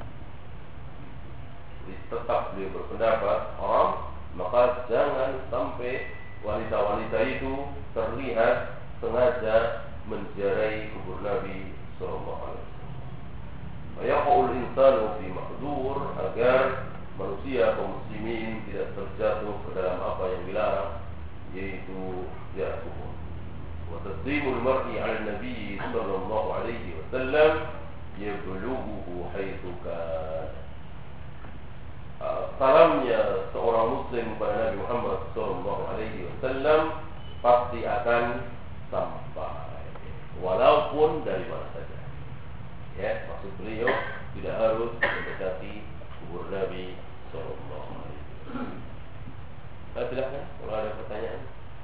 Tetap beliau berpendapat haram, maka jangan sampai wanita-wanita itu terlihat sengaja menziarahi kubur Nabi sallallahu alaihi wasallam. Yaqul insanu fi mahdzur, agar manusia kaum muslimin tidak terjatuh ke dalam apa yang dilarang, yaitu ziarah kubur. Wa tasdimul mar'i 'ala nabi sallallahu alaihi wasallam yablughu haitsu kana. Salamnya seorang muslim kepada Nabi Muhammad sallallahu alaihi wasallam pasti akan sampai, walaupun dari mana saja. Ya, maksud beliau tidak harus mendekati kubur Nabi sallallahu alaihi wasallam. Silakan kalau ada pertanyaan.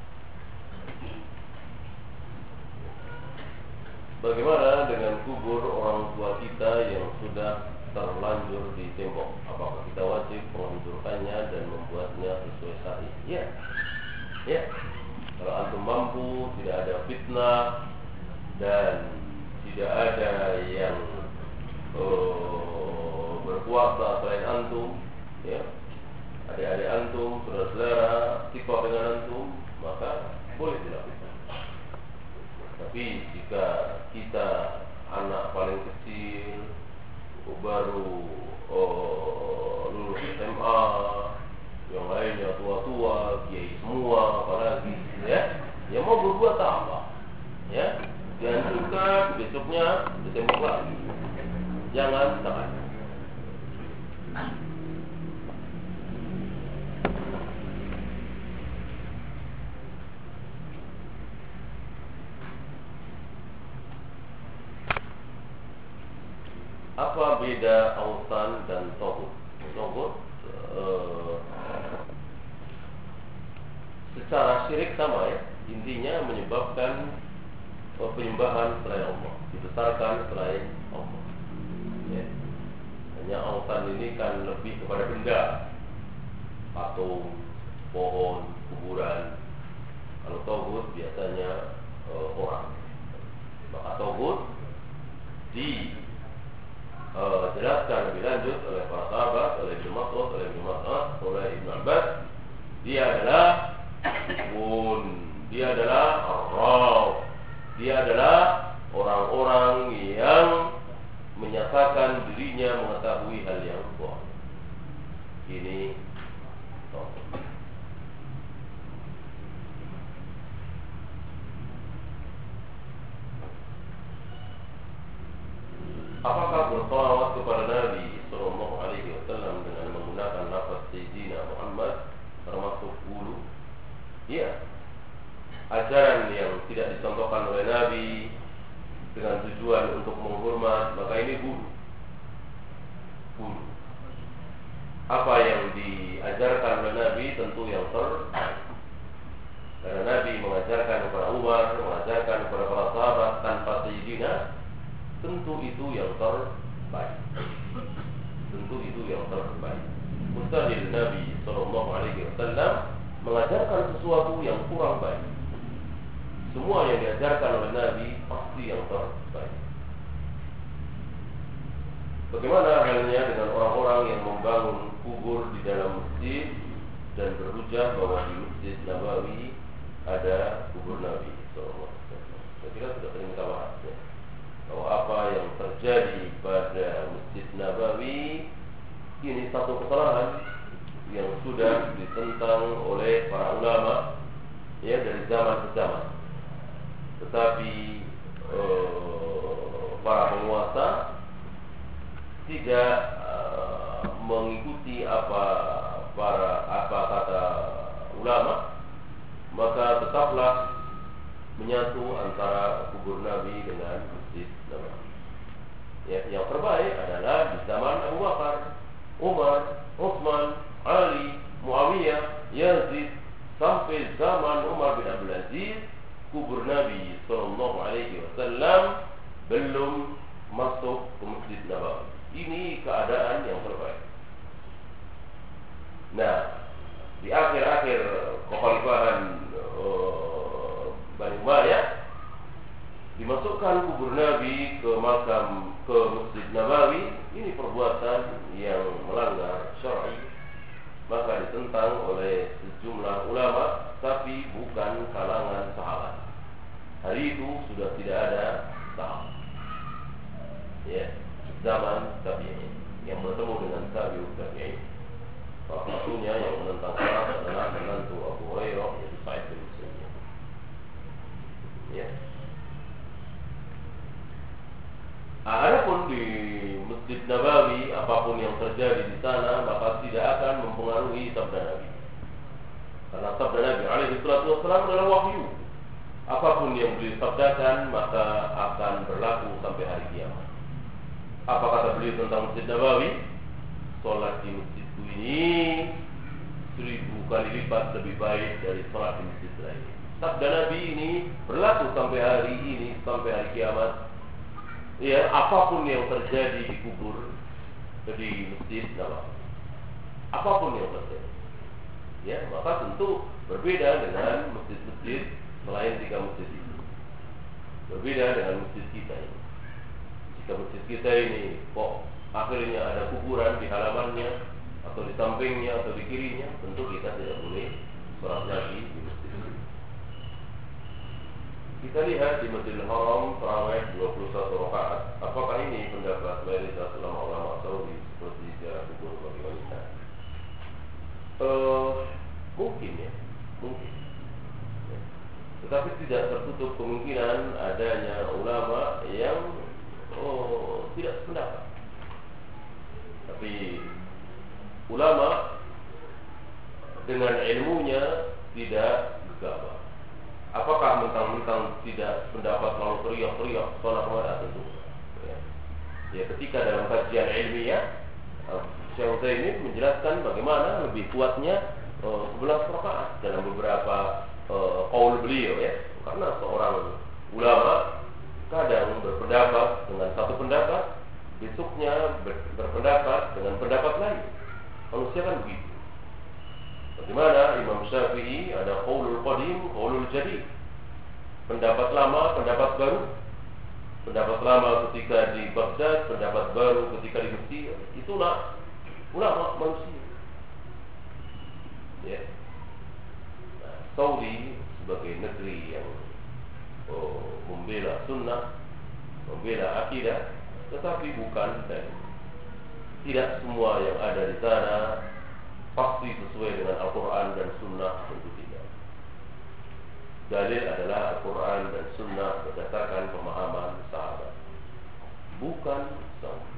Bagaimana dengan kubur orang tua kita yang sudah terlanjur di tembok? Apakah kita wajib menghancurkannya dan membuatnya sesuai syari? Ya, ya. Kalau antum mampu, tidak ada fitnah dan tidak ada yang berkuasa selain antum, ya, adik-adik antum, saudara-saudara tiktok dengan antum, maka boleh dilakukan. Tapi jika kita anak paling kecil baru lulus SMA, yang lainnya tua-tua, kiai semua, apalagi ya mau berbuat apa? Ya, dihancurkan, besoknya ditembak lagi. Jangan takkan. Apa beda autan dan togut? Togut secara syirik sama ya. Intinya menyebabkan penyembahan selain Allah, dibesarkan selain Allah. Ya. Hanya autan ini kan lebih kepada benda, patung, pohon, kuburan. Kalau togut biasanya orang. Maka togut dijelaskan lebih lanjut oleh para sahabat, oleh Ibnu Mas'ud, oleh Ibnu Abbas. Dia adalah dukun, dia adalah arraf, dia adalah orang-orang yang menyatakan dirinya mengetahui hal yang gaib. Ini apakah bersalawat kepada Nabi Sallallahu Alaihi Wasallam dengan menggunakan lafaz Sayyidina Muhammad termasuk wulu? Iya. Ajaran yang tidak dicontohkan oleh Nabi dengan tujuan untuk menghormat, maka ini wulu. Apa yang diajarkan oleh Nabi tentu yang terbaik. Karena Nabi mengajarkan kepada Umar, mengajarkan kepada para sahabat tanpa Sayyidina, tentu itu yang terbaik. Tentu itu yang terbaik. Mustahil Nabi Sallallahu Alaihi Wasallam mengajarkan sesuatu yang kurang baik. Semua yang diajarkan oleh Nabi pasti yang terbaik. Bagaimana halnya dengan orang-orang yang membangun kubur di dalam masjid dan berhujah bahwa di Masjid Nabawi ada kubur Nabi Sallallahu Alaihi Wasallam? Saya kira sudah sering kita bahas ya. Bahwa apa yang terjadi pada Masjid Nabawi ini satu kesalahan yang sudah ditentang oleh para ulama ya dari zaman ke zaman. Tetapi para penguasa tidak mengikuti apa kata ulama, maka tetaplah menyatu antara kubur Nabi dengan Masjid Nabawi. Ya, yang terbaik adalah di zaman Abu Bakar, Umar, Utsman, Ali, Muawiyah, Yazid, sampai zaman Umar bin Abdul Aziz, kubur Nabi Sallallahu Alaihi Wasallam belum masuk ke Masjid Nabawi. Ini keadaan yang terbaik. Nah, di akhir-akhir kekhalifahan Bani Umayyah dimasukkan kubur Nabi ke Masjid Nabawi. Ini perbuatan yang melanggar syar'i, maka ditentang oleh sejumlah ulama, tapi bukan kalangan sahabat. Hari itu sudah tidak ada sahabat. Ya, zaman tabi'in yang bertemu dengan tabi'ut tabi'in. Salah satunya yang menentang sahabat adalah menantu Abu Hurairah, yaitu Sa'id bin Musayyib. Ya. Adapun di Masjid Nabawi, apapun yang terjadi di sana maka tidak akan mempengaruhi sabda Nabi. Karena sabda Nabi alaihi salatu wassalam adalah wahyu. Apapun yang beliau sabdakan maka akan berlaku sampai hari kiamat. Apa kata beliau tentang Masjid Nabawi? Salat di masjidku ini 1000 kali lipat lebih baik dari salat di masjid lain. Sabda Nabi ini berlaku sampai hari ini, sampai hari kiamat. Ya, apapun yang terjadi di kubur di Masjid Nabawi, apapun yang terjadi, ya, maka tentu berbeda dengan masjid-masjid selain 3 masjid itu. Berbeda dengan masjid kita ini. Jika masjid kita ini kok akhirnya ada kuburan di halamannya, atau di sampingnya atau di kirinya, tentu kita tidak boleh sholat lagi di masjid itu. Kita lihat di Masjidil Haram tarawih 21 rakaat. Apakah ini pendapat mayoritas ulama-ulama Saudi seperti ziarah kubur bagi wanita? Mungkin ya, mungkin. Tetapi tidak tertutup kemungkinan adanya ulama yang tidak sependapat. Tapi ulama dengan ilmunya tidak gegabah. Apakah mentang-mentang tidak pendapat lalu teriak-teriak sholat marah? Tentu ya, ketika dalam kajian ilmiah Syekh Utsaimin menjelaskan bagaimana lebih kuatnya 11 rakaat dalam beberapa qaul beliau ya. Karena seorang ulama kadang berpendapat dengan satu pendapat, besoknya berpendapat dengan pendapat lain. Manusia kan begitu. Bagaimana Imam Syafi'i ada qaulul qadim, qaulul jadid. Pendapat lama, pendapat baru. Pendapat lama ketika di Baghdad, pendapat baru ketika di Mesir. Itulah ulama manusia. Ya. Nah, Saudi sebagai negeri yang membela sunnah, membela akidah, tetapi bukan dan tidak semua yang ada di sana pasti sesuai dengan Al-Quran dan Sunnah, tentu tidak. Dalil adalah Al-Quran dan Sunnah berdasarkan pemahaman sahabat, bukan Saudi.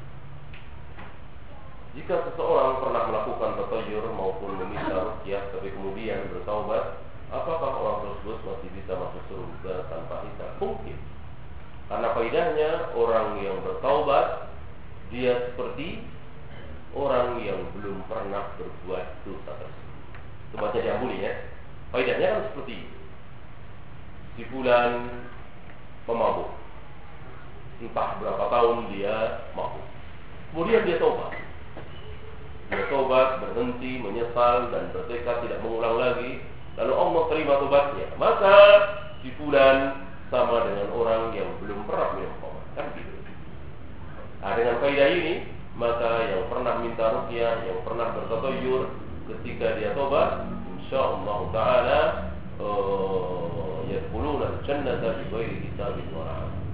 Jika seseorang pernah melakukan tatayur maupun meminta ruqyah tapi kemudian bertaubat, apakah orang tersebut masih bisa masuk surga tanpa hisab? Mungkin. Karena faedahnya orang yang bertaubat dia seperti orang yang belum pernah berbuat dosa tersebut. Sebabnya diampuni ya. Faedahnya kan seperti itu. Si fulan pemabuk, entah berapa tahun dia mabuk, kemudian dia taubat. Dia taubat, berhenti, menyesal dan bertekad tidak mengulang lagi. Lalu Allah terima taubatnya. Maka si fulan sama dengan orang yang belum pernah minum khamr. Kan gitu. Nah, dengan faedah ini, maka yang pernah minta ruqyah, yang pernah bertatayur, ketika dia tobat, insyaallah taala yadkhuluna al-jannata bighairi hisabin wala adab.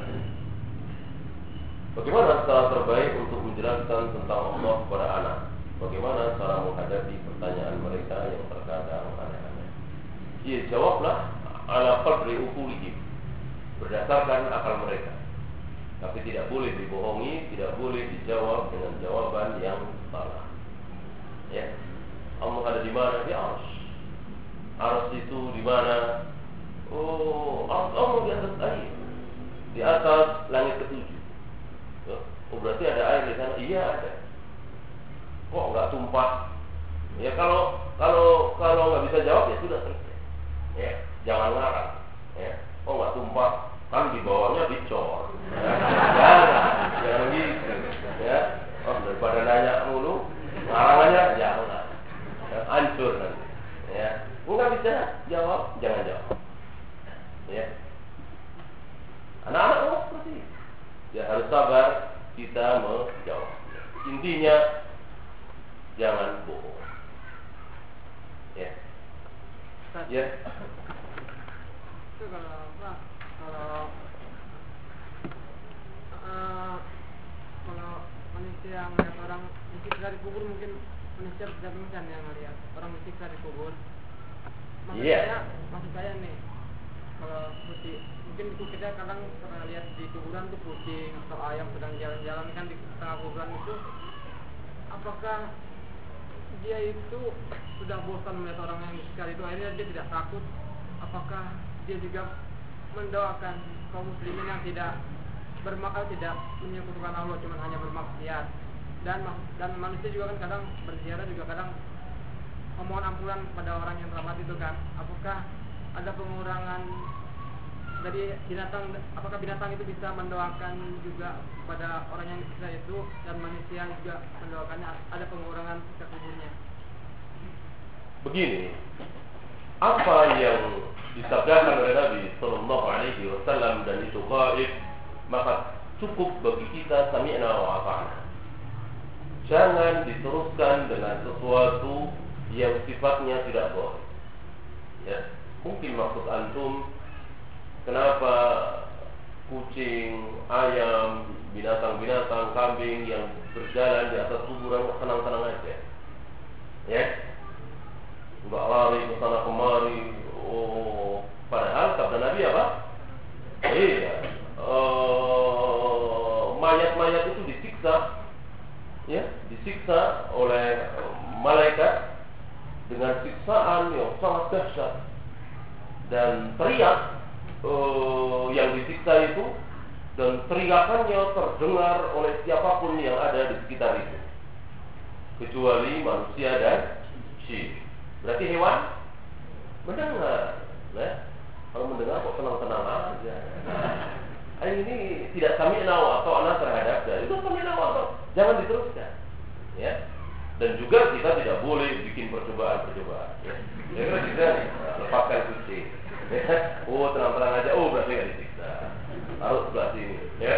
Bagaimana cara terbaik untuk menjelaskan tentang Allah kepada anak? Bagaimana cara menghadapi pertanyaan mereka yang terkadang aneh-aneh? Ya, jawablah ala qadri uqulihim, berdasarkan akal mereka. Tapi tidak boleh dibohongi, tidak boleh dijawab dengan jawaban yang salah. Ya, Allah ada di mana? Di Arsy. Arsy itu di mana? Allah di atas air, di atas langit ketujuh. Oh, berarti ada air di sana? Iya ada. Kok nggak tumpah? Ya kalau nggak bisa jawab ya sudah selesai. Ya, jangan ngarang. Ya, oh nggak tumpah. Kan di bawahnya dicor. Jangan gitu. Ya, daripada nanya mulu, ngarangannya jangan. Hancur nanti. Ya, nggak bisa jawab, jangan jawab. Ya, anak-anak seperti itu. Ya harus sabar kita menjawab. Intinya jangan bohong. Ya. Ya. Itu kalau apa? Kalau manusia melihat orang disiksa di kubur, mungkin manusia tidak mungkin yang melihat orang disiksa di kubur. Maksud saya nih, kalau seperti mungkin itu kita kadang pernah lihat di kuburan tuh kucing atau ayam sedang jalan-jalan kan di tengah kuburan itu, apakah dia itu sudah bosan melihat orang yang disiksa itu, akhirnya dia tidak takut? Apakah dia juga mendoakan kaum muslimin yang tidak tidak menyekutukan Allah, cuma hanya bermaksiat? Dan manusia juga kan kadang berziarah juga kadang memohon ampunan pada orang yang telah mati itu kan. Apakah ada pengurangan dari binatang? Apakah binatang itu bisa mendoakan juga pada orang yang disiksa itu, dan manusia juga mendoakannya? Ada pengurangan siksa kuburnya? Begini, apa yang disabdakan oleh Nabi Sallallahu Alaihi Wasallam dan itu gaib, maka cukup bagi kita sami'na wa ata'na. jangan diteruskan dengan sesuatu yang sifatnya tidak boleh. Ya, mungkin maksud antum kenapa kucing, ayam, binatang-binatang, kambing yang berjalan di atas kuburan tenang-tenang aja, ya, nggak lari ke sana kemari. Oh, padahal sabda Nabi apa? Iya, mayat-mayat itu disiksa, ya, disiksa oleh malaikat dengan siksaan yang sangat dahsyat, dan teriak yang disiksa itu, dan teriakannya terdengar oleh siapapun yang ada di sekitar itu, kecuali manusia dan jin. Berarti hewan mendengar, nah, kalau mendengar kok tenang-tenang aja. Ini tidak sami'na wa ata'na terhadap dan itu sami'na wa ata'na, jangan diteruskan, ya. Dan juga kita tidak boleh bikin percobaan-percobaan, ya. Kira-kira bisa nih, lepaskan kucing. Oh, tenang-tenang aja. Oh, berarti nggak disiksa. Harus sebelah sini, ya.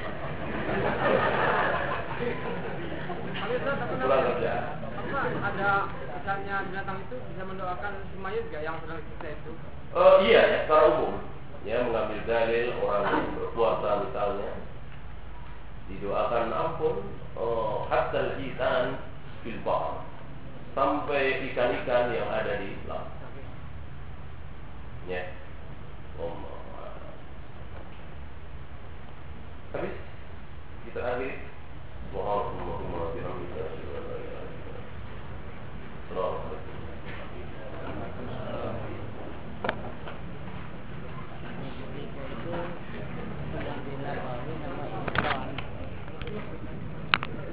Pulang kerja. Apa ada misalnya binatang itu bisa mendoakan si mayat gak yang sedang disiksa itu? Iya, ya, secara umum, ya, mengambil dalil orang yang berpuasa misalnya, didoakan ampun hatta al-hitan fil bahr, sampai ikan-ikan yang ada di laut. Ya.